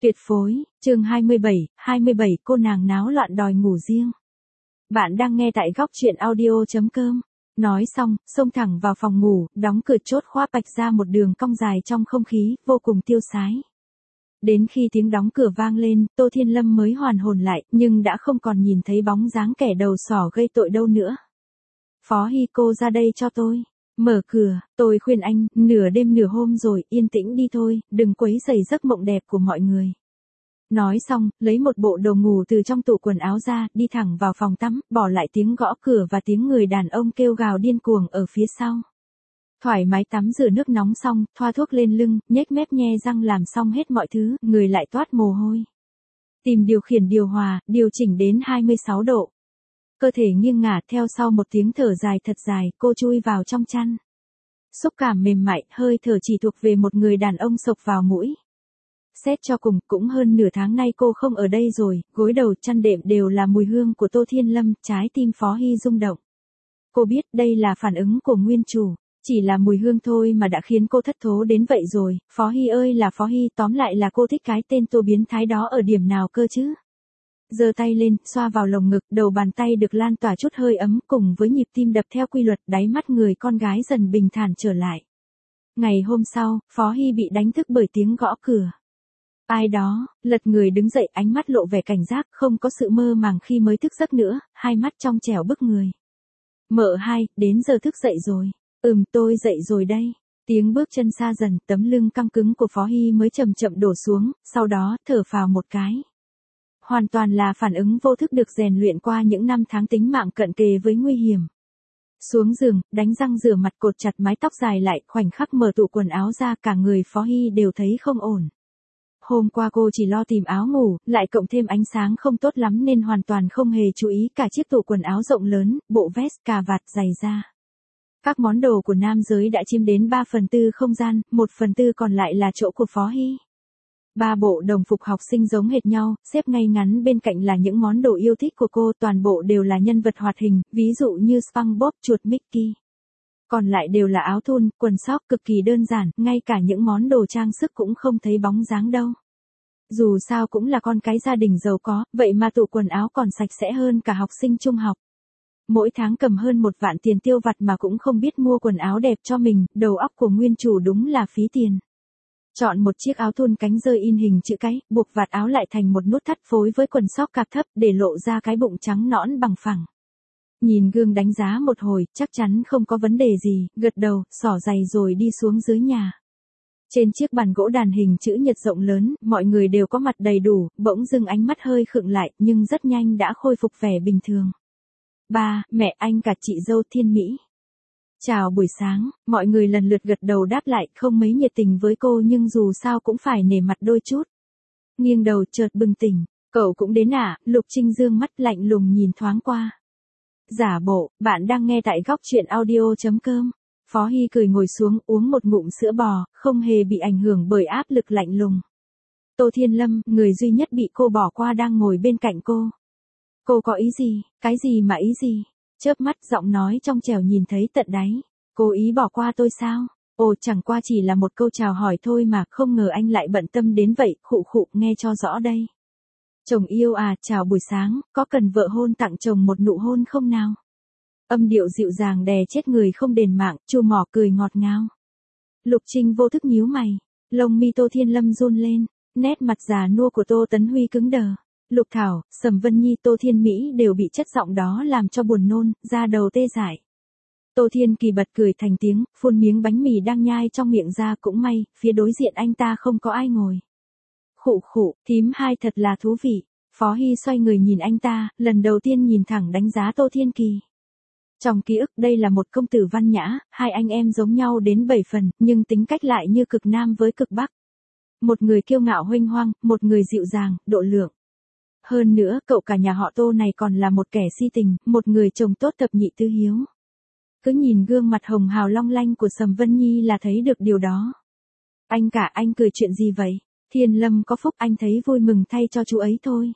Tuyệt phối, chương 27 cô nàng náo loạn đòi ngủ riêng. Bạn đang nghe tại góc truyện audio.com. Nói xong, xông thẳng vào phòng ngủ, đóng cửa chốt khóa bạch ra một đường cong dài trong không khí, vô cùng tiêu sái. Đến khi tiếng đóng cửa vang lên, Tô Thiên Lâm mới hoàn hồn lại, nhưng đã không còn nhìn thấy bóng dáng kẻ đầu sỏ gây tội đâu nữa. Phó Hy, cô ra đây cho tôi. Mở cửa, tôi khuyên anh, nửa đêm nửa hôm rồi, yên tĩnh đi thôi, đừng quấy rầy giấc mộng đẹp của mọi người. Nói xong, lấy một bộ đồ ngủ từ trong tủ quần áo ra, đi thẳng vào phòng tắm, bỏ lại tiếng gõ cửa và tiếng người đàn ông kêu gào điên cuồng ở phía sau. Thoải mái tắm rửa nước nóng xong, thoa thuốc lên lưng, nhếch mép nhe răng làm xong hết mọi thứ, người lại toát mồ hôi. Tìm điều khiển điều hòa, điều chỉnh đến 26 độ. Cơ thể nghiêng ngả, theo sau một tiếng thở dài thật dài, cô chui vào trong chăn. Xúc cảm mềm mại, hơi thở chỉ thuộc về một người đàn ông xộc vào mũi. Xét cho cùng, cũng hơn nửa tháng nay cô không ở đây rồi, gối đầu chăn đệm đều là mùi hương của Tô Thiên Lâm, trái tim Phó Hy rung động. Cô biết đây là phản ứng của nguyên chủ, chỉ là mùi hương thôi mà đã khiến cô thất thố đến vậy rồi. Phó Hy ơi là Phó Hy, tóm lại là cô thích cái tên Tô biến thái đó ở điểm nào cơ chứ? Giơ tay lên, xoa vào lồng ngực, đầu bàn tay được lan tỏa chút hơi ấm, cùng với nhịp tim đập theo quy luật, đáy mắt người con gái dần bình thản trở lại. Ngày hôm sau, Phó Hy bị đánh thức bởi tiếng gõ cửa. Ai đó, lật người đứng dậy, ánh mắt lộ vẻ cảnh giác, không có sự mơ màng khi mới thức giấc nữa, hai mắt trong trẻo bức người. Mợ hai, đến giờ thức dậy rồi. Tôi dậy rồi đây. Tiếng bước chân xa dần, tấm lưng căng cứng của Phó Hy mới chậm chậm đổ xuống, sau đó thở phào một cái. Hoàn toàn là phản ứng vô thức được rèn luyện qua những năm tháng tính mạng cận kề với nguy hiểm. Xuống giường, đánh răng rửa mặt, cột chặt mái tóc dài lại, khoảnh khắc mở tủ quần áo ra, cả người Phó Hy đều thấy không ổn. Hôm qua cô chỉ lo tìm áo ngủ, lại cộng thêm ánh sáng không tốt lắm nên hoàn toàn không hề chú ý cả chiếc tủ quần áo rộng lớn, bộ vest, cà vạt, giày da. Các món đồ của nam giới đã chiếm đến 3/4 không gian, 1/4 còn lại là chỗ của Phó Hy. 3 bộ đồng phục học sinh giống hệt nhau, xếp ngay ngắn bên cạnh là những món đồ yêu thích của cô, toàn bộ đều là nhân vật hoạt hình, ví dụ như SpongeBob, chuột Mickey. Còn lại đều là áo thun, quần sóc cực kỳ đơn giản, ngay cả những món đồ trang sức cũng không thấy bóng dáng đâu. Dù sao cũng là con cái gia đình giàu có, vậy mà tủ quần áo còn sạch sẽ hơn cả học sinh trung học. Mỗi tháng cầm hơn 1 vạn tiền tiêu vặt mà cũng không biết mua quần áo đẹp cho mình, đầu óc của nguyên chủ đúng là phí tiền. Chọn một chiếc áo thun cánh dơi in hình chữ cái, buộc vạt áo lại thành một nút thắt phối với quần sóc cạp thấp để lộ ra cái bụng trắng nõn bằng phẳng. Nhìn gương đánh giá một hồi, chắc chắn không có vấn đề gì, gật đầu, xỏ giày rồi đi xuống dưới nhà. Trên chiếc bàn gỗ đàn hình chữ nhật rộng lớn, mọi người đều có mặt đầy đủ, bỗng dưng ánh mắt hơi khựng lại, nhưng rất nhanh đã khôi phục vẻ bình thường. Ba, mẹ, anh cả chị dâu Thiên Mỹ. Chào buổi sáng, mọi người lần lượt gật đầu đáp lại, không mấy nhiệt tình với cô nhưng dù sao cũng phải nể mặt đôi chút. Nghiêng đầu chợt bừng tỉnh, cậu cũng đến à? Lục Trinh dương mắt lạnh lùng nhìn thoáng qua. Giả bộ, bạn đang nghe tại góc truyện audio.com. Phó Hy cười ngồi xuống uống một ngụm sữa bò, không hề bị ảnh hưởng bởi áp lực lạnh lùng. Tô Thiên Lâm, người duy nhất bị cô bỏ qua đang ngồi bên cạnh cô. Cô có ý gì? Cái gì mà ý gì? Chớp mắt, giọng nói trong trẻo nhìn thấy tận đáy. Cố ý bỏ qua tôi sao? Ồ, chẳng qua chỉ là một câu chào hỏi thôi mà, không ngờ anh lại bận tâm đến vậy, khụ khụ, nghe cho rõ đây. Chồng yêu à, chào buổi sáng, có cần vợ hôn tặng chồng một nụ hôn không nào? Âm điệu dịu dàng đè chết người không đền mạng, Chu Mỏ cười ngọt ngào. Lục Trinh vô thức nhíu mày, lông mi Tô Thiên Lâm run lên, nét mặt già nua của Tô Tấn Huy cứng đờ. Lục Thảo, Sầm Vân Nhi, Tô Thiên Mỹ đều bị chất giọng đó làm cho buồn nôn, da đầu tê dại. Tô Thiên Kỳ bật cười thành tiếng, phun miếng bánh mì đang nhai trong miệng ra, cũng may, phía đối diện anh ta không có ai ngồi. Khụ khụ, thím hai thật là thú vị. Phó Hy xoay người nhìn anh ta, lần đầu tiên nhìn thẳng đánh giá Tô Thiên Kỳ. Trong ký ức đây là một công tử văn nhã, hai anh em giống nhau đến 7 phần, nhưng tính cách lại như cực nam với cực bắc. Một người kiêu ngạo huênh hoang, một người dịu dàng, độ lượng. Hơn nữa, cậu cả nhà họ Tô này còn là một kẻ si tình, một người chồng tốt thập nhị tứ hiếu. Cứ nhìn gương mặt hồng hào long lanh của Sầm Vân Nhi là thấy được điều đó. Anh cả, anh cười chuyện gì vậy? Thiên Lâm có phúc, anh thấy vui mừng thay cho chú ấy thôi.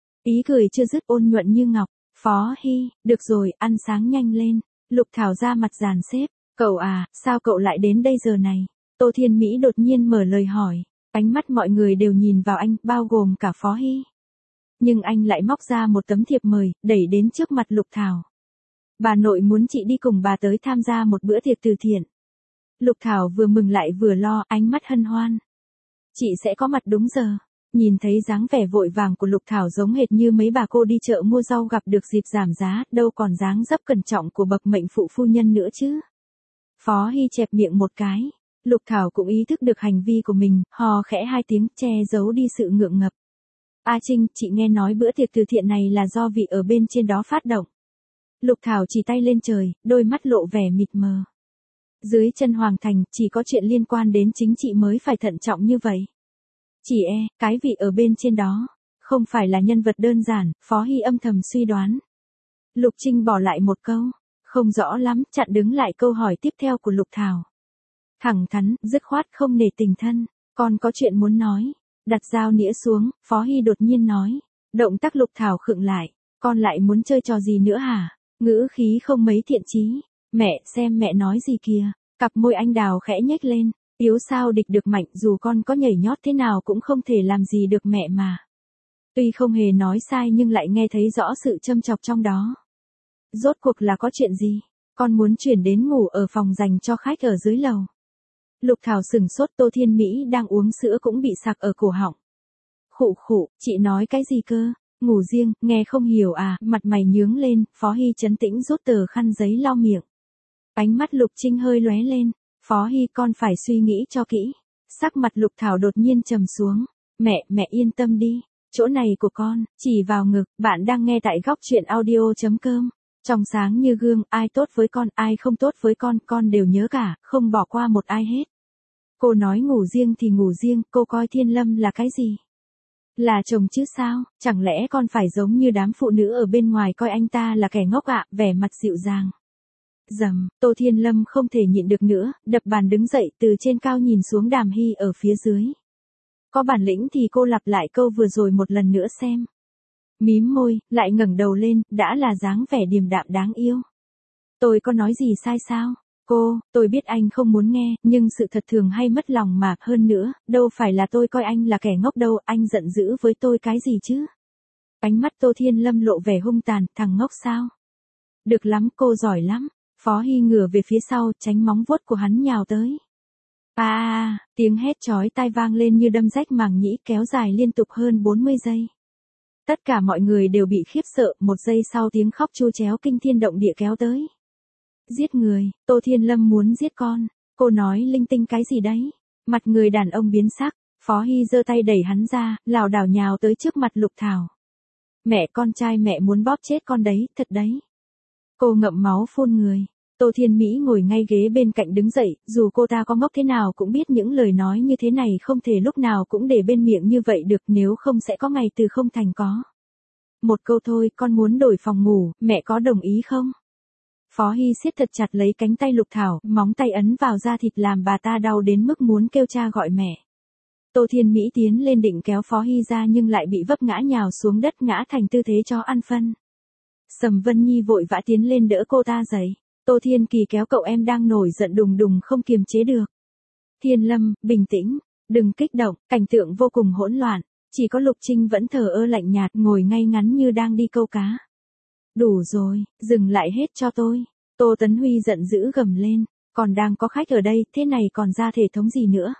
Ý cười chưa dứt, ôn nhuận như ngọc. Phó Hy, được rồi, ăn sáng nhanh lên. Lục Thảo ra mặt dàn xếp. Cậu à, sao cậu lại đến đây giờ này? Tô Thiên Mỹ đột nhiên mở lời hỏi. Ánh mắt mọi người đều nhìn vào anh, bao gồm cả Phó Hy. Nhưng anh lại móc ra một tấm thiệp mời, đẩy đến trước mặt Lục Thảo. Bà nội muốn chị đi cùng bà tới tham gia một bữa tiệc từ thiện. Lục Thảo vừa mừng lại vừa lo, ánh mắt hân hoan. Chị sẽ có mặt đúng giờ. Nhìn thấy dáng vẻ vội vàng của Lục Thảo giống hệt như mấy bà cô đi chợ mua rau gặp được dịp giảm giá, đâu còn dáng dấp cẩn trọng của bậc mệnh phụ phu nhân nữa chứ. Phó Hy chẹp miệng một cái. Lục Thảo cũng ý thức được hành vi của mình, hò khẽ hai tiếng, che giấu đi sự ngượng ngập. A Trinh, chị nghe nói bữa tiệc từ thiện này là do vị ở bên trên đó phát động. Lục Thảo chỉ tay lên trời, đôi mắt lộ vẻ mịt mờ. Dưới chân Hoàng Thành, chỉ có chuyện liên quan đến chính trị mới phải thận trọng như vậy. Chỉ cái vị ở bên trên đó, không phải là nhân vật đơn giản, Phó Hy âm thầm suy đoán. Lục Trinh bỏ lại một câu, không rõ lắm, chặn đứng lại câu hỏi tiếp theo của Lục Thảo. Thẳng thắn, dứt khoát không nể tình thân, con có chuyện muốn nói. Đặt dao nĩa xuống, Phó Hy đột nhiên nói. Động tác Lục Thảo khựng lại, con lại muốn chơi trò gì nữa hả? Ngữ khí không mấy thiện chí. Mẹ, xem mẹ nói gì kìa. Cặp môi anh đào khẽ nhếch lên. Yếu sao địch được mạnh, dù con có nhảy nhót thế nào cũng không thể làm gì được mẹ mà. Tuy không hề nói sai nhưng lại nghe thấy rõ sự châm chọc trong đó. Rốt cuộc là có chuyện gì? Con muốn chuyển đến ngủ ở phòng dành cho khách ở dưới lầu. Lục Thảo sửng sốt, Tô Thiên Mỹ đang uống sữa cũng bị sặc ở cổ họng. Khụ khụ, chị nói cái gì cơ? Ngủ riêng, nghe không hiểu à? Mặt mày nhướng lên, Phó Hy trấn tĩnh rút tờ khăn giấy lau miệng. Ánh mắt Lục Trinh hơi lóe lên. Phó Hy, con phải suy nghĩ cho kỹ. Sắc mặt Lục Thảo đột nhiên trầm xuống. Mẹ yên tâm đi. Chỗ này của con, chỉ vào ngực. Bạn đang nghe tại góc truyện audio.com. Trong sáng như gương, ai tốt với con, ai không tốt với con đều nhớ cả, không bỏ qua một ai hết. Cô nói ngủ riêng thì ngủ riêng, cô coi Thiên Lâm là cái gì? Là chồng chứ sao, chẳng lẽ con phải giống như đám phụ nữ ở bên ngoài coi anh ta là kẻ ngốc ạ, vẻ mặt dịu dàng. Dầm, Tô Thiên Lâm không thể nhịn được nữa, đập bàn đứng dậy từ trên cao nhìn xuống Đàm Hy ở phía dưới. Có bản lĩnh thì cô lặp lại câu vừa rồi một lần nữa xem. Mím môi, lại ngẩng đầu lên, đã là dáng vẻ điềm đạm đáng yêu. Tôi có nói gì sai sao? Tôi biết anh không muốn nghe, nhưng sự thật thường hay mất lòng mà, hơn nữa, đâu phải là tôi coi anh là kẻ ngốc đâu, anh giận dữ với tôi cái gì chứ? Ánh mắt Tô Thiên Lâm lộ vẻ hung tàn, thằng ngốc sao? Được lắm, cô giỏi lắm. Phó Hy ngửa về phía sau, tránh móng vuốt của hắn nhào tới. Tiếng hét chói tai vang lên như đâm rách màng nhĩ, kéo dài liên tục hơn 40 giây. Tất cả mọi người đều bị khiếp sợ, một giây sau tiếng khóc chu chéo kinh thiên động địa kéo tới. Giết người, Tô Thiên Lâm muốn giết con. Cô nói linh tinh cái gì đấy? Mặt người đàn ông biến sắc, Phó Hy giơ tay đẩy hắn ra, lảo đảo nhào tới trước mặt Lục Thảo. Mẹ, con trai mẹ muốn bóp chết con đấy, thật đấy. Cô ngậm máu phun người. Tô Thiên Mỹ ngồi ngay ghế bên cạnh đứng dậy, dù cô ta có ngốc thế nào cũng biết những lời nói như thế này không thể lúc nào cũng để bên miệng như vậy được, nếu không sẽ có ngày từ không thành có. Một câu thôi, con muốn đổi phòng ngủ, mẹ có đồng ý không? Phó Hy siết thật chặt lấy cánh tay Lục Thảo, móng tay ấn vào da thịt làm bà ta đau đến mức muốn kêu cha gọi mẹ. Tô Thiên Mỹ tiến lên định kéo Phó Hy ra nhưng lại bị vấp ngã nhào xuống đất, ngã thành tư thế chó ăn phân. Sầm Vân Nhi vội vã tiến lên đỡ cô ta dậy. Tô Thiên Kỳ kéo cậu em đang nổi giận đùng đùng không kiềm chế được. Thiên Lâm, bình tĩnh, đừng kích động, cảnh tượng vô cùng hỗn loạn. Chỉ có Lục Trinh vẫn thờ ơ lạnh nhạt ngồi ngay ngắn như đang đi câu cá. Đủ rồi, dừng lại hết cho tôi. Tô Tấn Huy giận dữ gầm lên, còn đang có khách ở đây, thế này còn ra thể thống gì nữa.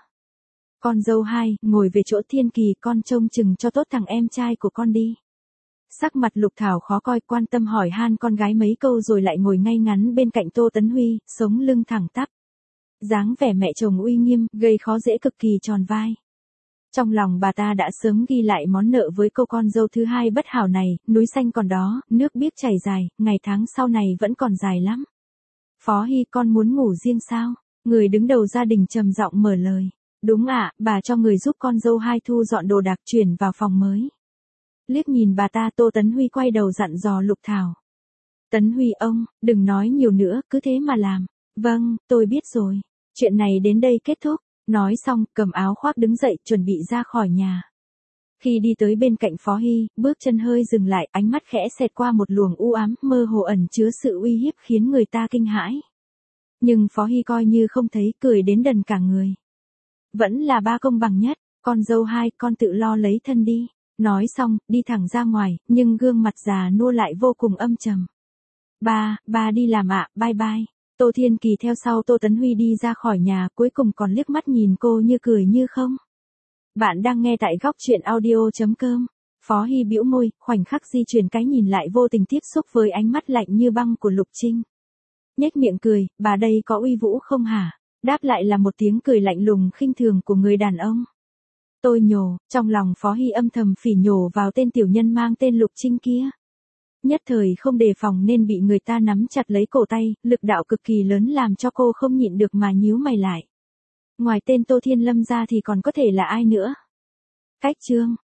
Con dâu hai, ngồi về chỗ Thiên Kỳ, con trông chừng cho tốt thằng em trai của con đi. Sắc mặt Lục Thảo khó coi, quan tâm hỏi han con gái mấy câu rồi lại ngồi ngay ngắn bên cạnh Tô Tấn Huy, sống lưng thẳng tắp. Dáng vẻ mẹ chồng uy nghiêm, gây khó dễ cực kỳ tròn vai. Trong lòng bà ta đã sớm ghi lại món nợ với cô con dâu thứ hai bất hảo này, núi xanh còn đó, nước biếc chảy dài, ngày tháng sau này vẫn còn dài lắm. Phó Hy, con muốn ngủ riêng sao? Người đứng đầu gia đình trầm giọng mở lời. Đúng ạ, bà cho người giúp con dâu hai thu dọn đồ đạc chuyển vào phòng mới. Liếc nhìn bà ta, Tô Tấn Huy quay đầu dặn dò Lục Thảo. Tấn Huy ông, đừng nói nhiều nữa, cứ thế mà làm. Vâng, tôi biết rồi. Chuyện này đến đây kết thúc. Nói xong, cầm áo khoác đứng dậy, chuẩn bị ra khỏi nhà. Khi đi tới bên cạnh Phó Hy, bước chân hơi dừng lại, ánh mắt khẽ xẹt qua một luồng u ám, mơ hồ ẩn chứa sự uy hiếp khiến người ta kinh hãi. Nhưng Phó Hy coi như không thấy, cười đến đần cả người. Vẫn là ba công bằng nhất. Con dâu hai, con tự lo lấy thân đi. Nói xong, đi thẳng ra ngoài, nhưng gương mặt già nua lại vô cùng âm trầm. Ba đi làm ạ, bye bye. Tô Thiên Kỳ theo sau Tô Tấn Huy đi ra khỏi nhà, cuối cùng còn liếc mắt nhìn cô như cười như không. Bạn đang nghe tại góc truyện audio.com. Phó Hy bĩu môi, khoảnh khắc di chuyển cái nhìn lại vô tình tiếp xúc với ánh mắt lạnh như băng của Lục Trinh. Nhếch miệng cười, bà đây có uy vũ không hả? Đáp lại là một tiếng cười lạnh lùng khinh thường của người đàn ông. Tôi nhổ, trong lòng Phó Hy âm thầm phỉ nhổ vào tên tiểu nhân mang tên Lục Trinh kia. Nhất thời không đề phòng nên bị người ta nắm chặt lấy cổ tay, lực đạo cực kỳ lớn làm cho cô không nhịn được mà nhíu mày lại. Ngoài tên Tô Thiên Lâm ra thì còn có thể là ai nữa? Cách chương.